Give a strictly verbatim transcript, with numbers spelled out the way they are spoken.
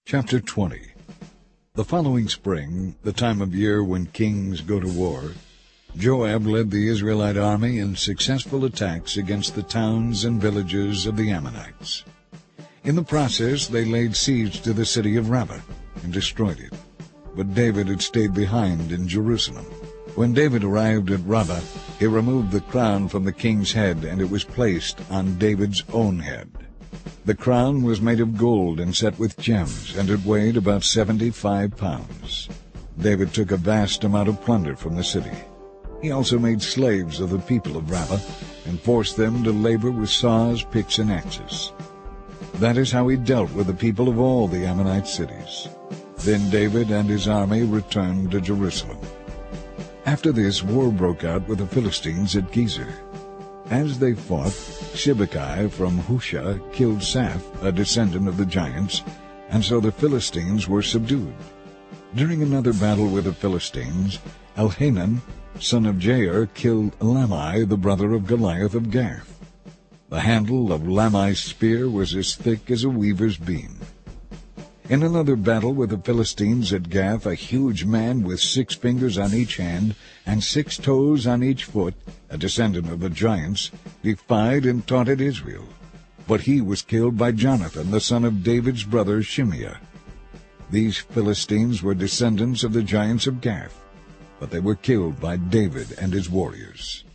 Chapter twenty. The following spring, the time of year when kings go to war, Joab led the Israelite army in successful attacks against the towns and villages of the Ammonites. In the process, they laid siege to the city of Rabbah and destroyed it. But David had stayed behind in Jerusalem. When David arrived at Rabbah, he removed the crown from the king's head, and it was placed on David's own head. The crown was made of gold and set with gems, and it weighed about seventy-five pounds. David took a vast amount of plunder from the city. He also made slaves of the people of Rabbah and forced them to labor with saws, picks, and axes. That is how he dealt with the people of all the Ammonite cities. Then David and his army returned to Jerusalem. After this, war broke out with the Philistines at Gezer. As they fought, Sibbecai from Husha killed Saph, a descendant of the giants, and so the Philistines were subdued. During another battle with the Philistines, Elhanan, son of Jair, killed Lamai, the brother of Goliath of Gath. The handle of Lamai's spear was as thick as a weaver's beam. In another battle with the Philistines at Gath, a huge man with six fingers on each hand and six toes on each foot, a descendant of the giants, defied and taunted Israel. But he was killed by Jonathan, the son of David's brother Shimeah. These Philistines were descendants of the giants of Gath, but they were killed by David and his warriors.